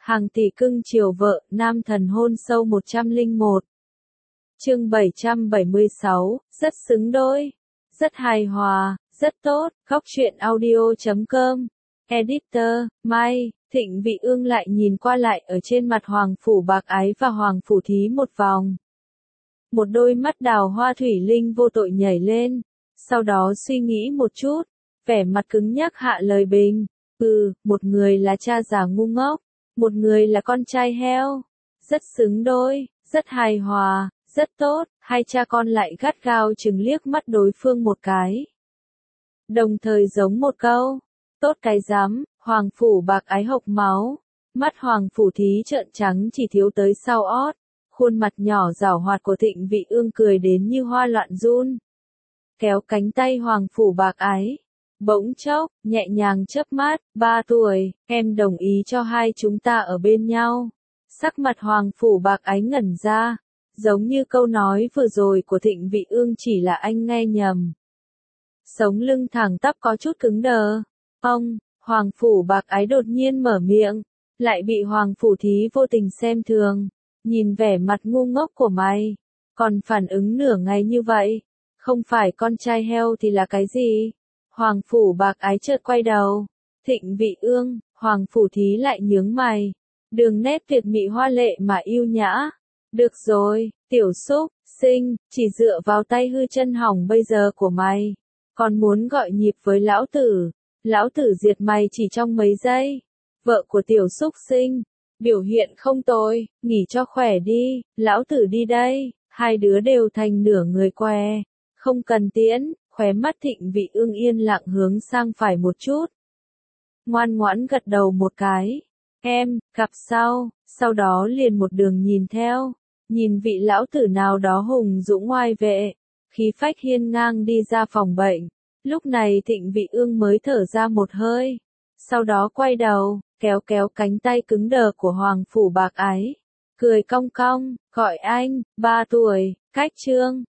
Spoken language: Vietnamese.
Hàng tỷ cưng chiều vợ, nam thần hôn sâu 101. Chương 776, rất xứng đôi, rất hài hòa, rất tốt. Góc truyện audio.com. Editor, Mai. Thịnh Vị Ương lại nhìn qua lại ở trên mặt Hoàng Phủ Bạc Ái và Hoàng Phủ Thí một vòng. Một đôi mắt đào hoa thủy linh vô tội nhảy lên, sau đó suy nghĩ một chút, vẻ mặt cứng nhắc hạ lời bình. Một người là cha già ngu ngốc, một người là con trai heo. Rất xứng đôi, rất hài hòa, rất tốt. Hai cha con lại gắt gao chừng liếc mắt đối phương một cái, đồng thời giống một câu, tốt cái dám. Hoàng Phủ Bạc Ái hộc máu, mắt Hoàng Phủ Thí trợn trắng chỉ thiếu tới sau ót, khuôn mặt nhỏ giảo hoạt của Thịnh Vị Ương cười đến như hoa loạn run. Kéo cánh tay Hoàng Phủ Bạc Ái, bỗng chốc, nhẹ nhàng chớp mắt, 3 tuổi, em đồng ý cho hai chúng ta ở bên nhau. Sắc mặt Hoàng Phủ Bạc Ái ngẩn ra, giống như câu nói vừa rồi của Thịnh Vị Ương chỉ là anh nghe nhầm. Sống lưng thẳng tắp có chút cứng đờ. Hoàng Phủ Bạc Ái đột nhiên mở miệng, lại bị Hoàng Phủ Thí vô tình xem thường. Nhìn vẻ mặt ngu ngốc của mày, còn phản ứng nửa ngày như vậy, không phải con trai heo thì là cái gì? Hoàng Phủ Bạc Ái chợt quay đầu, Thịnh Vị Ương. Hoàng Phủ Thí lại nhướng mày, đường nét tuyệt mỹ hoa lệ mà yêu nhã. Được rồi, tiểu xúc sinh, chỉ dựa vào tay hư chân hỏng bây giờ của mày, còn muốn gọi nhịp với lão tử diệt mày chỉ trong mấy giây. Vợ của tiểu xúc sinh, biểu hiện không tồi, nghỉ cho khỏe đi, lão tử đi đây. Hai đứa đều thành nửa người què, không cần tiễn. Khóe mắt Thịnh Vị Ương yên lặng hướng sang phải một chút, ngoan ngoãn gật đầu một cái. Em, gặp sau đó liền một đường nhìn theo, nhìn vị lão tử nào đó hùng dũng oai vệ, khí phách hiên ngang đi ra phòng bệnh. Lúc này Thịnh Vị Ương mới thở ra một hơi, sau đó quay đầu, kéo cánh tay cứng đờ của Hoàng Phủ Bạc Ái, cười cong cong, gọi anh, 3 tuổi, cách chương.